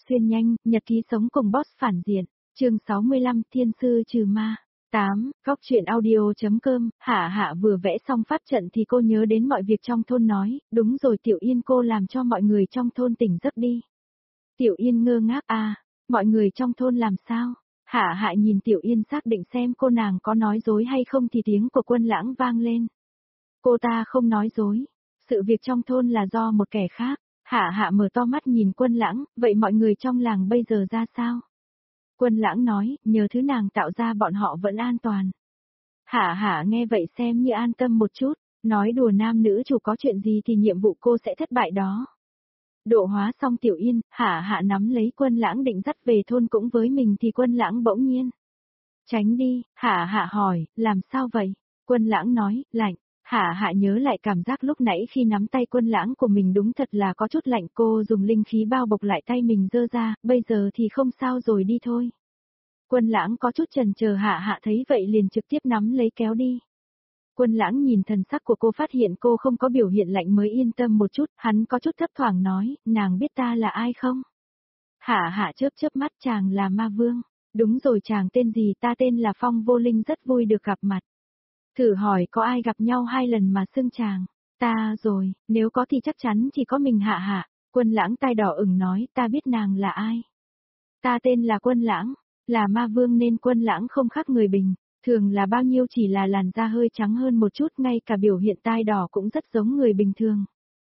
Xuyên nhanh, nhật ký sống cùng boss phản diện. Chương 65, Thiên sư trừ ma. 8, góc truyện audio.com. Hạ Hạ vừa vẽ xong pháp trận thì cô nhớ đến mọi việc trong thôn nói, đúng rồi Tiểu Yên cô làm cho mọi người trong thôn tỉnh giấc đi. Tiểu Yên ngơ ngác mọi người trong thôn làm sao? Hạ Hạ nhìn Tiểu Yên xác định xem cô nàng có nói dối hay không thì tiếng của Quân Lãng vang lên. Cô ta không nói dối, sự việc trong thôn là do một kẻ khác. Hạ Hạ mở to mắt nhìn Quân Lãng, vậy mọi người trong làng bây giờ ra sao? Quân Lãng nói, nhờ thứ nàng tạo ra bọn họ vẫn an toàn. Hạ Hạ nghe vậy xem như an tâm một chút, nói đùa nam nữ chủ có chuyện gì thì nhiệm vụ cô sẽ thất bại đó. Độ hóa xong Tiểu Yên, Hạ Hạ nắm lấy Quân Lãng định dắt về thôn cũng với mình thì Quân Lãng bỗng nhiên. Tránh đi, Hạ Hạ hỏi, làm sao vậy? Quân Lãng nói, lạnh. Hạ Hạ nhớ lại cảm giác lúc nãy khi nắm tay Quân Lãng của mình đúng thật là có chút lạnh, cô dùng linh khí bao bọc lại tay mình dơ ra, bây giờ thì không sao rồi đi thôi. Quân Lãng có chút chần chờ Hạ Hạ thấy vậy liền trực tiếp nắm lấy kéo đi. Quân Lãng nhìn thần sắc của cô phát hiện cô không có biểu hiện lạnh mới yên tâm một chút, hắn có chút thấp thoảng nói, nàng biết ta là ai không? Hạ Hạ chớp chớp mắt, chàng là Ma Vương. Đúng rồi, chàng tên gì? Ta tên là Phong Vô Linh, rất vui được gặp mặt. Thử hỏi có ai gặp nhau 2 lần mà xưng chàng? Ta rồi, nếu có thì chắc chắn chỉ có mình Hạ Hạ. Quân Lãng tai đỏ ửng nói, ta biết nàng là ai. Ta tên là Quân Lãng, là Ma Vương nên Quân Lãng không khác người bình, thường là bao nhiêu chỉ là làn da hơi trắng hơn một chút, ngay cả biểu hiện tai đỏ cũng rất giống người bình thường.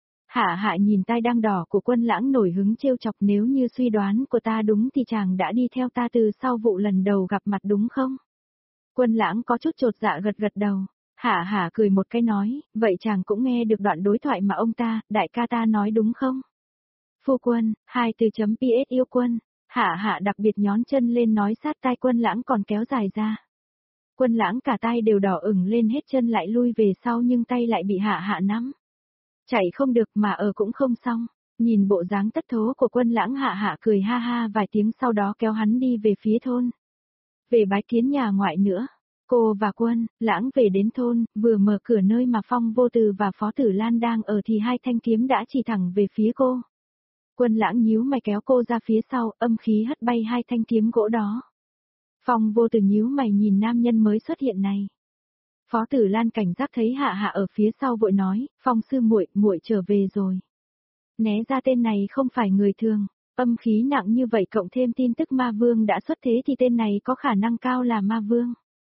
Hạ Hạ nhìn tai đang đỏ của Quân Lãng nổi hứng trêu chọc, nếu như suy đoán của ta đúng thì chàng đã đi theo ta từ sau vụ lần đầu gặp mặt đúng không? Quân Lãng có chút chột dạ gật gật đầu. Hạ Hạ cười một cái nói, vậy chàng cũng nghe được đoạn đối thoại mà ông ta, đại ca ta nói đúng không? Phu quân, 2 từ.ps yêu quân. Hạ Hạ đặc biệt nhón chân lên nói sát tai Quân Lãng còn kéo dài ra. Quân Lãng cả tay đều đỏ ửng lên, hết chân lại lui về sau nhưng tay lại bị Hạ Hạ nắm. Chạy không được mà ở cũng không xong. Nhìn bộ dáng tất thố của Quân Lãng, Hạ Hạ cười ha ha vài tiếng sau đó kéo hắn đi về phía thôn. Về bái kiến nhà ngoại nữa. Cô và Quân Lãng về đến thôn, vừa mở cửa nơi mà Phong Vô Từ và Phó Tử Lan đang ở thì 2 thanh kiếm đã chỉ thẳng về phía cô. Quân Lãng nhíu mày kéo cô ra phía sau, âm khí hất bay 2 thanh kiếm gỗ đó. Phong Vô Từ nhíu mày nhìn nam nhân mới xuất hiện này. Phó Tử Lan cảnh giác thấy Hạ Hạ ở phía sau vội nói, Phong sư muội, muội trở về rồi. Né ra, tên này không phải người thường, âm khí nặng như vậy cộng thêm tin tức Ma Vương đã xuất thế thì tên này có khả năng cao là Ma Vương.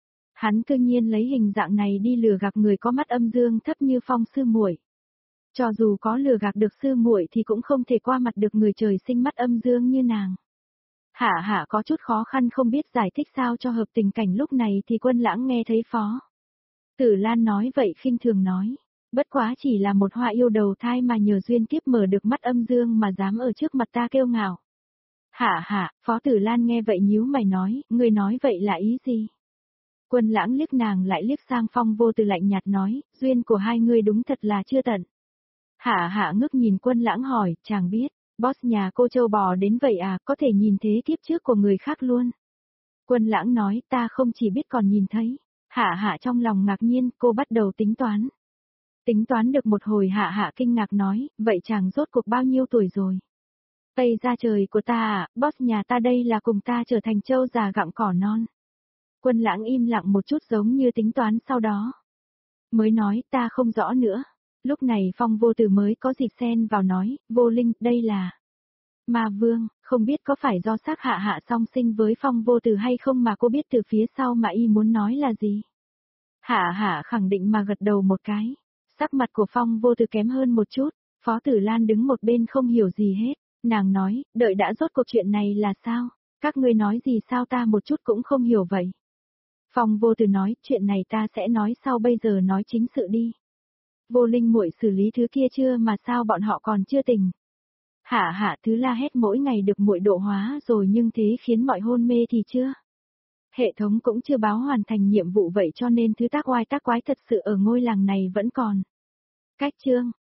Hắn cương nhiên lấy hình dạng này đi lừa gạt người có mắt âm dương thấp như Phong sư muội. Cho dù có lừa gạt được sư muội thì cũng không thể qua mặt được người trời sinh mắt âm dương như nàng. Hạ Hạ có chút khó khăn không biết giải thích sao cho hợp tình cảnh lúc này thì Quân Lãng nghe thấy Phó Tử Lan nói vậy khinh thường nói, bất quá chỉ là một hoa yêu đầu thai mà nhờ duyên kiếp mở được mắt âm dương mà dám ở trước mặt ta kiêu ngạo. Hạ Hạ, Phó Tử Lan nghe vậy nhíu mày nói, ngươi nói vậy là ý gì? Quân Lãng liếc nàng lại liếc sang Phong Vô Từ lạnh nhạt nói, duyên của hai người đúng thật là chưa tận. Hạ Hạ ngước nhìn Quân Lãng hỏi, chàng biết, boss nhà cô trâu bò đến vậy à, có thể nhìn thế kiếp trước của người khác luôn. Quân Lãng nói, ta không chỉ biết còn nhìn thấy. Hạ Hạ trong lòng ngạc nhiên, cô bắt đầu tính toán. Tính toán được một hồi Hạ Hạ kinh ngạc nói, vậy chàng rốt cuộc bao nhiêu tuổi rồi? Tây ra trời của ta à, boss nhà ta đây là cùng ta trở thành trâu già gặm cỏ non. Quân Lãng im lặng một chút giống như tính toán sau đó. Mới nói ta không rõ nữa. Lúc này Phong Vô Từ mới có dịp xen vào nói, Vô Linh, đây là Ma Vương, không biết có phải do xác Hạ Hạ song sinh với Phong Vô Từ hay không mà cô biết từ phía sau mà y muốn nói là gì. Hạ Hạ khẳng định mà gật đầu một cái. Sắc mặt của Phong Vô Từ kém hơn một chút, Phó Tử Lan đứng một bên không hiểu gì hết. Nàng nói, đợi đã, rốt cuộc chuyện này là sao? Các ngươi nói gì sao ta một chút cũng không hiểu vậy. Phong Vô Từ nói, chuyện này ta sẽ nói sau, bây giờ nói chính sự đi. Vô Linh muội xử lý thứ kia chưa mà sao bọn họ còn chưa tỉnh? Hạ Hạ thứ la hét mỗi ngày được muội độ hóa rồi nhưng thế khiến mọi hôn mê thì chưa? Hệ thống cũng chưa báo hoàn thành nhiệm vụ vậy cho nên thứ tác oai tác quái thật sự ở ngôi làng này vẫn còn. Cách chương